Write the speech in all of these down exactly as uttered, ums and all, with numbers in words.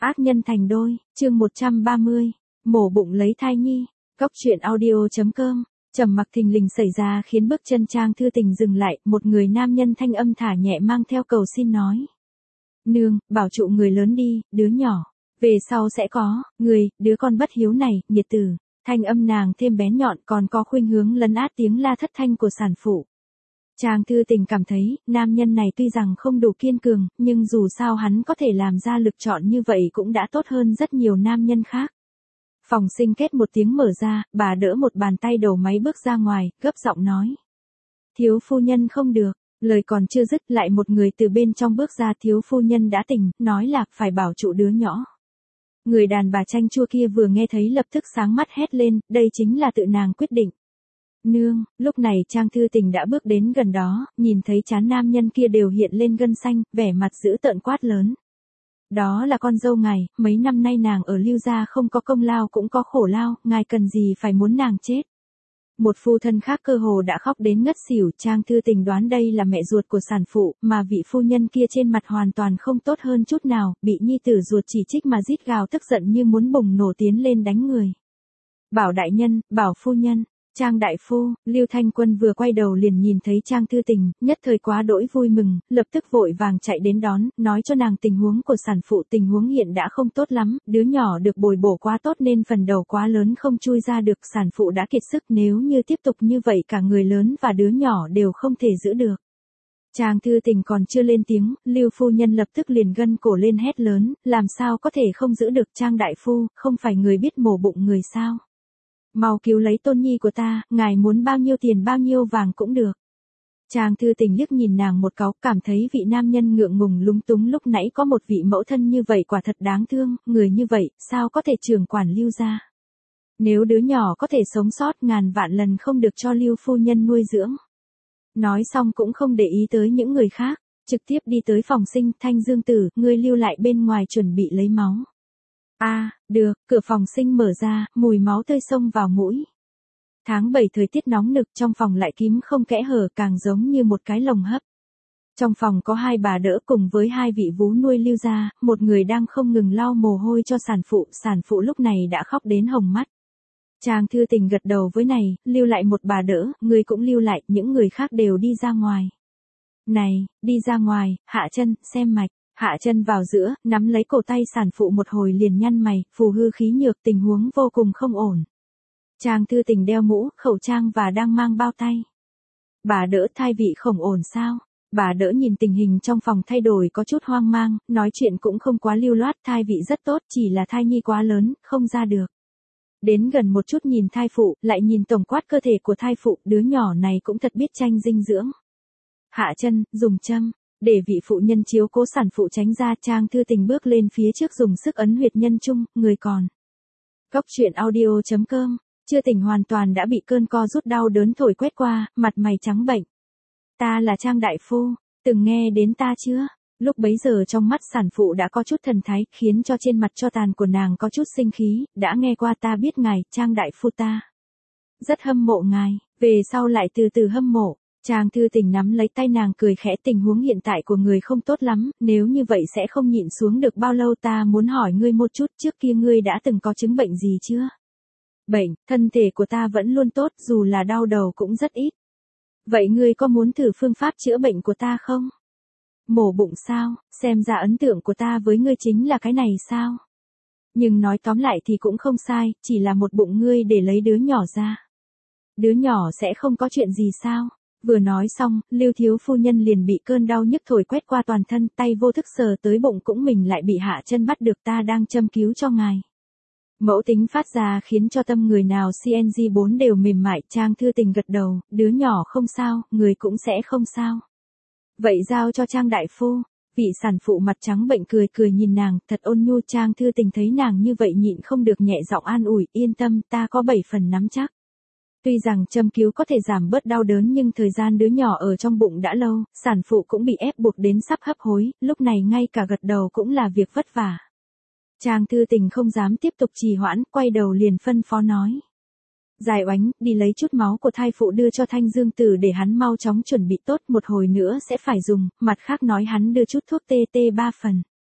Ác nhân thành đôi, chương một trăm ba mươi, mổ bụng lấy thai nhi. Góc truyện audio.com. Trầm mặc thình lình xảy ra khiến bước chân Trang Thư Tình dừng lại, một người nam nhân thanh âm thả nhẹ mang theo cầu xin nói. Nương, bảo trụ người lớn đi, đứa nhỏ. Về sau sẽ có, người, đứa con bất hiếu này, nghiệt tử. Thanh âm nàng thêm bén nhọn còn có khuynh hướng lấn át tiếng la thất thanh của sản phụ. Trang Thư Tình cảm thấy, nam nhân này tuy rằng không đủ kiên cường, nhưng dù sao hắn có thể làm ra lựa chọn như vậy cũng đã tốt hơn rất nhiều nam nhân khác. Phòng sinh kết một tiếng mở ra, bà đỡ một bàn tay đầu máy bước ra ngoài, gấp giọng nói. Thiếu phu nhân không được, lời còn chưa dứt lại một người từ bên trong bước ra. Thiếu phu nhân đã tỉnh, nói là phải bảo trụ đứa nhỏ. Người đàn bà chanh chua kia vừa nghe thấy lập tức sáng mắt hét lên, đây chính là tự nàng quyết định. Nương, lúc này Trang Thư Tình đã bước đến gần đó, nhìn thấy trán nam nhân kia đều hiện lên gân xanh, vẻ mặt dữ tợn quát lớn. Đó là con dâu ngài, mấy năm nay nàng ở Lưu gia không có công lao cũng có khổ lao, ngài cần gì phải muốn nàng chết. Một phu thân khác cơ hồ đã khóc đến ngất xỉu. Trang Thư Tình đoán đây là mẹ ruột của sản phụ, mà vị phu nhân kia trên mặt hoàn toàn không tốt hơn chút nào, bị nhi tử ruột chỉ trích mà rít gào tức giận như muốn bùng nổ tiến lên đánh người. Bảo đại nhân, bảo phu nhân. Trang đại phu, Lưu Thanh Quân vừa quay đầu liền nhìn thấy Trang Thư Tình, nhất thời quá đỗi vui mừng, lập tức vội vàng chạy đến đón, nói cho nàng tình huống của sản phụ. Tình huống hiện đã không tốt lắm, đứa nhỏ được bồi bổ quá tốt nên phần đầu quá lớn không chui ra được, sản phụ đã kiệt sức, nếu như tiếp tục như vậy cả người lớn và đứa nhỏ đều không thể giữ được. Trang Thư Tình còn chưa lên tiếng, Lưu phu nhân lập tức liền gân cổ lên hét lớn, làm sao có thể không giữ được. Trang đại phu, không phải người biết mổ bụng người sao? Mau cứu lấy tôn nhi của ta, ngài muốn bao nhiêu tiền bao nhiêu vàng cũng được. Trang Thư Tình liếc nhìn nàng một cáu, cảm thấy vị nam nhân ngượng ngùng lúng túng lúc nãy có một vị mẫu thân như vậy quả thật đáng thương, người như vậy, sao có thể trưởng quản Lưu gia. Nếu đứa nhỏ có thể sống sót ngàn vạn lần không được cho Lưu phu nhân nuôi dưỡng. Nói xong cũng không để ý tới những người khác, trực tiếp đi tới phòng sinh. Thanh Dương tử, ngươi lưu lại bên ngoài chuẩn bị lấy máu. A, à, được, cửa phòng sinh mở ra, mùi máu tươi xông vào mũi. Tháng bảy thời tiết nóng nực, trong phòng lại kín không kẽ hở, càng giống như một cái lồng hấp. Trong phòng có hai bà đỡ cùng với hai vị vú nuôi Lưu gia, một người đang không ngừng lau mồ hôi cho sản phụ, sản phụ lúc này đã khóc đến hồng mắt. Trang Thư Tình gật đầu với này, lưu lại một bà đỡ, người cũng lưu lại, những người khác đều đi ra ngoài. Này, đi ra ngoài, hạ chân, xem mạch. Hạ chân vào giữa, nắm lấy cổ tay sản phụ một hồi liền nhăn mày, phù hư khí nhược, tình huống vô cùng không ổn. Trang Thư Tình đeo mũ, khẩu trang và đang mang bao tay. Bà đỡ, thai vị không ổn sao? Bà đỡ nhìn tình hình trong phòng thay đổi có chút hoang mang, nói chuyện cũng không quá lưu loát, thai vị rất tốt, chỉ là thai nhi quá lớn, không ra được. Đến gần một chút nhìn thai phụ, lại nhìn tổng quát cơ thể của thai phụ, đứa nhỏ này cũng thật biết tranh dinh dưỡng. Hạ chân, dùng châm. Để vị phụ nhân chiếu cố sản phụ tránh ra. Trang Thư Tình bước lên phía trước dùng sức ấn huyệt nhân trung, người còn. Góc truyện audio.com, chưa tỉnh hoàn toàn đã bị cơn co rút đau đớn thổi quét qua, mặt mày trắng bệnh. Ta là Trang đại phu, từng nghe đến ta chưa? Lúc bấy giờ trong mắt sản phụ đã có chút thần thái, khiến cho trên mặt cho tàn của nàng có chút sinh khí, đã nghe qua ta biết ngài, Trang đại phu ta. Rất hâm mộ ngài, về sau lại từ từ hâm mộ. Trang Thư Tình nắm lấy tay nàng cười khẽ, tình huống hiện tại của người không tốt lắm, nếu như vậy sẽ không nhịn xuống được bao lâu. Ta muốn hỏi ngươi một chút, trước kia ngươi đã từng có chứng bệnh gì chưa? Bệnh, thân thể của ta vẫn luôn tốt, dù là đau đầu cũng rất ít. Vậy ngươi có muốn thử phương pháp chữa bệnh của ta không? Mổ bụng sao, xem ra ấn tượng của ta với ngươi chính là cái này sao? Nhưng nói tóm lại thì cũng không sai, chỉ là một bụng ngươi để lấy đứa nhỏ ra. Đứa nhỏ sẽ không có chuyện gì sao? Vừa nói xong, Lưu thiếu phu nhân liền bị cơn đau nhức thổi quét qua toàn thân, tay vô thức sờ tới bụng cũng mình lại bị Hạ chân bắt được. Ta đang châm cứu cho ngài. Mẫu tính phát ra khiến cho tâm người nào xê en giê bốn đều mềm mại. Trang Thư Tình gật đầu, đứa nhỏ không sao, người cũng sẽ không sao. Vậy giao cho Trang đại phu. Vị sản phụ mặt trắng bệnh cười cười nhìn nàng, thật ôn nhu. Trang Thư Tình thấy nàng như vậy nhịn không được nhẹ giọng an ủi, yên tâm, ta có bảy phần nắm chắc. Tuy rằng châm cứu có thể giảm bớt đau đớn nhưng thời gian đứa nhỏ ở trong bụng đã lâu, sản phụ cũng bị ép buộc đến sắp hấp hối, lúc này ngay cả gật đầu cũng là việc vất vả. Trang Thư Tình không dám tiếp tục trì hoãn, quay đầu liền phân phó nói. Dài Oánh, đi lấy chút máu của thai phụ đưa cho Thanh Dương tử để hắn mau chóng chuẩn bị tốt, một hồi nữa sẽ phải dùng, mặt khác nói hắn đưa chút thuốc tê tê ba phần.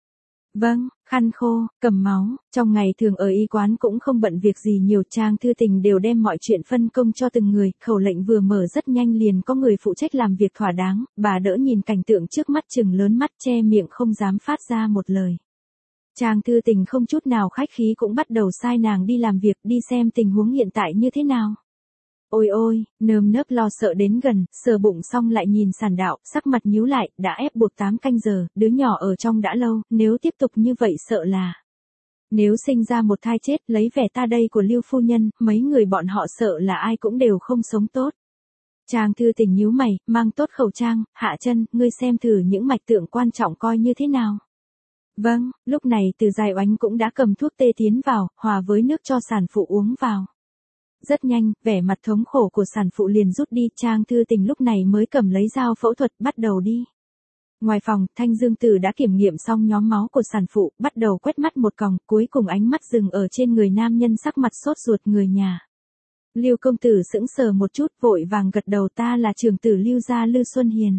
Vâng, khăn khô, cầm máu, trong ngày thường ở y quán cũng không bận việc gì nhiều, Trang Thư Tình đều đem mọi chuyện phân công cho từng người, khẩu lệnh vừa mở rất nhanh liền có người phụ trách làm việc thỏa đáng, bà đỡ nhìn cảnh tượng trước mắt chừng lớn mắt che miệng không dám phát ra một lời. Trang Thư Tình không chút nào khách khí cũng bắt đầu sai nàng đi làm việc, đi xem tình huống hiện tại như thế nào. Ôi ôi, nơm nớp lo sợ đến gần, sờ bụng xong lại nhìn sàn đạo, sắc mặt nhíu lại, đã ép buộc tám canh giờ, đứa nhỏ ở trong đã lâu, nếu tiếp tục như vậy sợ là. Nếu sinh ra một thai chết, lấy vẻ ta đây của Lưu phu nhân, mấy người bọn họ sợ là ai cũng đều không sống tốt. Trang Thư Tình nhíu mày, mang tốt khẩu trang, hạ chân, ngươi xem thử những mạch tượng quan trọng coi như thế nào. Vâng, lúc này Từ Dài Oánh cũng đã cầm thuốc tê tiến vào, hòa với nước cho sản phụ uống vào. Rất nhanh, vẻ mặt thống khổ của sản phụ liền rút đi, Trang Thư Tình lúc này mới cầm lấy dao phẫu thuật, bắt đầu đi. Ngoài phòng, Thanh Dương Tử đã kiểm nghiệm xong nhóm máu của sản phụ, bắt đầu quét mắt một còng, cuối cùng ánh mắt dừng ở trên người nam nhân sắc mặt sốt ruột người nhà. Lưu công tử sững sờ một chút, vội vàng gật đầu, ta là trưởng tử Lưu gia Lưu Xuân Hiền.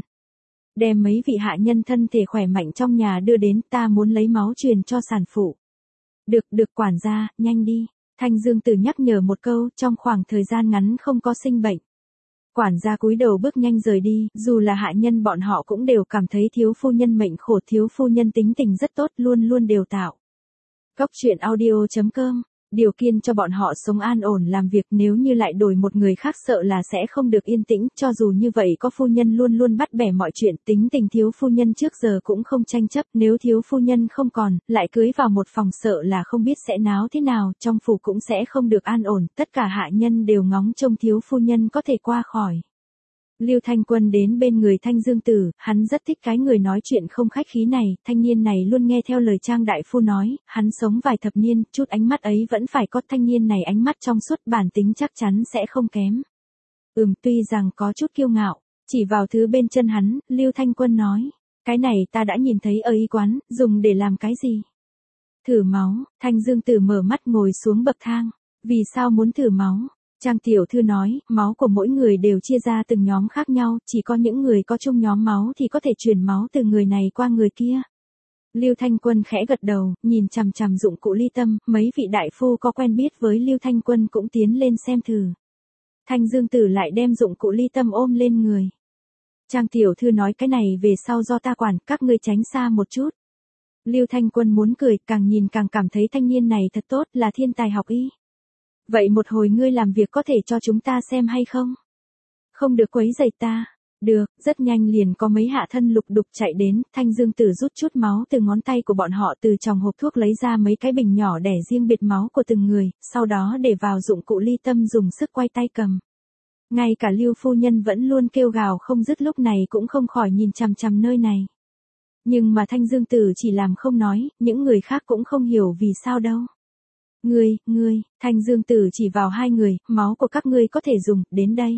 Đem mấy vị hạ nhân thân thể khỏe mạnh trong nhà đưa đến, ta muốn lấy máu truyền cho sản phụ. Được, được quản gia, nhanh đi. Thanh Dương Tử nhắc nhở một câu, trong khoảng thời gian ngắn không có sinh bệnh. Quản gia cúi đầu bước nhanh rời đi, dù là hạ nhân bọn họ cũng đều cảm thấy thiếu phu nhân mệnh khổ, thiếu phu nhân tính tình rất tốt, luôn luôn đều tạo. Góc truyện audio chấm com, điều kiện cho bọn họ sống an ổn làm việc, nếu như lại đổi một người khác sợ là sẽ không được yên tĩnh, cho dù như vậy có phu nhân luôn luôn bắt bẻ mọi chuyện, tính tình thiếu phu nhân trước giờ cũng không tranh chấp, nếu thiếu phu nhân không còn, lại cưới vào một phòng sợ là không biết sẽ náo thế nào, trong phủ cũng sẽ không được an ổn, tất cả hạ nhân đều ngóng trông thiếu phu nhân có thể qua khỏi. Lưu Thanh Quân đến bên người Thanh Dương Tử, hắn rất thích cái người nói chuyện không khách khí này, thanh niên này luôn nghe theo lời Trang đại phu nói, hắn sống vài thập niên, chút ánh mắt ấy vẫn phải có, thanh niên này ánh mắt trong suốt, bản tính chắc chắn sẽ không kém. Ừm, tuy rằng có chút kiêu ngạo, chỉ vào thứ bên chân hắn, Lưu Thanh Quân nói, cái này ta đã nhìn thấy ở y quán, dùng để làm cái gì? Thử máu, Thanh Dương Tử mở mắt ngồi xuống bậc thang, vì sao muốn thử máu? Trang tiểu thư nói, máu của mỗi người đều chia ra từng nhóm khác nhau, chỉ có những người có chung nhóm máu thì có thể truyền máu từ người này qua người kia. Lưu Thanh Quân khẽ gật đầu, nhìn chằm chằm dụng cụ ly tâm, mấy vị đại phu có quen biết với Lưu Thanh Quân cũng tiến lên xem thử. Thanh Dương Tử lại đem dụng cụ ly tâm ôm lên người. Trang tiểu thư nói cái này về sau do ta quản, các ngươi tránh xa một chút. Lưu Thanh Quân muốn cười, càng nhìn càng cảm thấy thanh niên này thật tốt, là thiên tài học y. Vậy một hồi ngươi làm việc có thể cho chúng ta xem hay không? Không được quấy rầy ta. Được, rất nhanh liền có mấy hạ thân lục đục chạy đến, Thanh Dương Tử rút chút máu từ ngón tay của bọn họ, từ trong hộp thuốc lấy ra mấy cái bình nhỏ để riêng biệt máu của từng người, sau đó để vào dụng cụ ly tâm dùng sức quay tay cầm. Ngay cả Lưu phu nhân vẫn luôn kêu gào không dứt lúc này cũng không khỏi nhìn chằm chằm nơi này. Nhưng mà Thanh Dương Tử chỉ làm không nói, những người khác cũng không hiểu vì sao đâu. Ngươi, ngươi, Thanh Dương Tử chỉ vào hai người, máu của các ngươi có thể dùng, đến đây.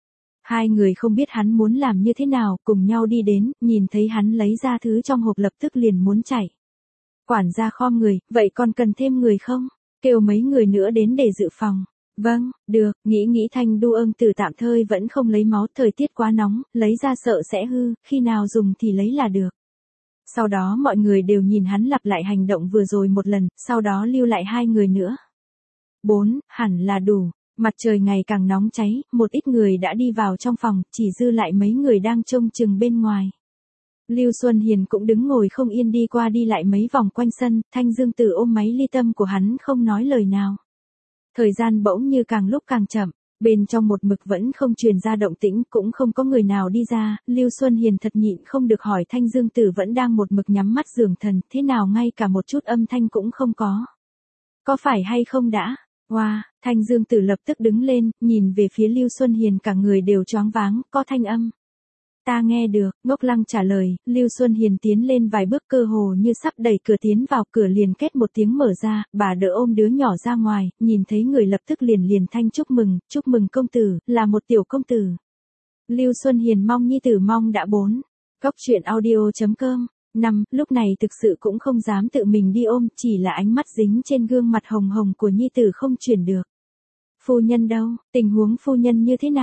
Hai người không biết hắn muốn làm như thế nào, cùng nhau đi đến, nhìn thấy hắn lấy ra thứ trong hộp lập tức liền muốn chạy. Quản gia khom người, vậy còn cần thêm người không? Kêu mấy người nữa đến để dự phòng. Vâng, được, nghĩ nghĩ Thanh Đu Ưng Tử tạm thời vẫn không lấy máu, thời tiết quá nóng, lấy ra sợ sẽ hư, khi nào dùng thì lấy là được. Sau đó mọi người đều nhìn hắn lặp lại hành động vừa rồi một lần, sau đó lưu lại hai người nữa. Bốn, hẳn là đủ. Mặt trời ngày càng nóng cháy, một ít người đã đi vào trong phòng, chỉ dư lại mấy người đang trông chừng bên ngoài. Lưu Xuân Hiền cũng đứng ngồi không yên đi qua đi lại mấy vòng quanh sân, Thanh Dương Tử ôm máy ly tâm của hắn không nói lời nào. Thời gian bỗng như càng lúc càng chậm. Bên trong một mực vẫn không truyền ra động tĩnh, cũng không có người nào đi ra, Lưu Xuân Hiền thật nhịn không được hỏi Thanh Dương Tử vẫn đang một mực nhắm mắt dưỡng thần, thế nào ngay cả một chút âm thanh cũng không có. Có phải hay không đã? Wow, Thanh Dương Tử lập tức đứng lên, nhìn về phía Lưu Xuân Hiền cả người đều choáng váng, có thanh âm. Ta nghe được, Ngốc Lăng trả lời, Lưu Xuân Hiền tiến lên vài bước cơ hồ như sắp đẩy cửa tiến vào, cửa liền két một tiếng mở ra, bà đỡ ôm đứa nhỏ ra ngoài, nhìn thấy người lập tức liền liền thanh chúc mừng, chúc mừng công tử, là một tiểu công tử. Lưu Xuân Hiền mong nhi tử mong đã bốn. Góc truyện audio chấm com. Năm, lúc này thực sự cũng không dám tự mình đi ôm, chỉ là ánh mắt dính trên gương mặt hồng hồng của nhi tử không chuyển được. Phu nhân đâu, tình huống phu nhân như thế nào?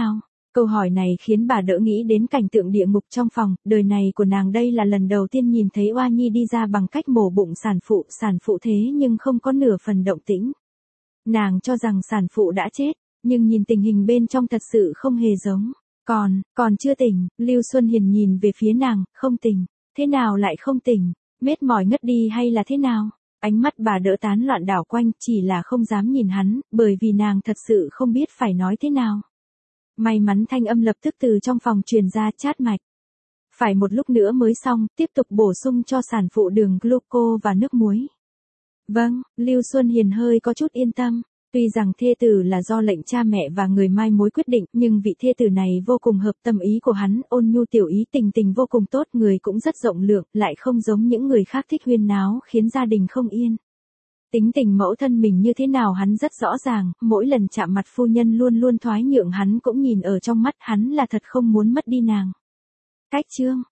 Câu hỏi này khiến bà đỡ nghĩ đến cảnh tượng địa ngục trong phòng, đời này của nàng đây là lần đầu tiên nhìn thấy oa nhi đi ra bằng cách mổ bụng sản phụ, sản phụ thế nhưng không có nửa phần động tĩnh. Nàng cho rằng sản phụ đã chết, nhưng nhìn tình hình bên trong thật sự không hề giống. Còn, còn chưa tỉnh, Lưu Xuân Hiền nhìn về phía nàng, không tỉnh, thế nào lại không tỉnh, mệt mỏi ngất đi hay là thế nào? Ánh mắt bà đỡ tán loạn đảo quanh, chỉ là không dám nhìn hắn, bởi vì nàng thật sự không biết phải nói thế nào. May mắn thanh âm lập tức từ trong phòng truyền ra, chát mạch. Phải một lúc nữa mới xong, tiếp tục bổ sung cho sản phụ đường gluco và nước muối. Vâng, Lưu Xuân Hiền hơi có chút yên tâm. Tuy rằng thê tử là do lệnh cha mẹ và người mai mối quyết định, nhưng vị thê tử này vô cùng hợp tâm ý của hắn, ôn nhu tiểu ý, tình tình vô cùng tốt, người cũng rất rộng lượng, lại không giống những người khác thích huyên náo, khiến gia đình không yên. Tính tình mẫu thân mình như thế nào hắn rất rõ ràng, mỗi lần chạm mặt phu nhân luôn luôn thoái nhượng, hắn cũng nhìn ở trong mắt, hắn là thật không muốn mất đi nàng. Cách chương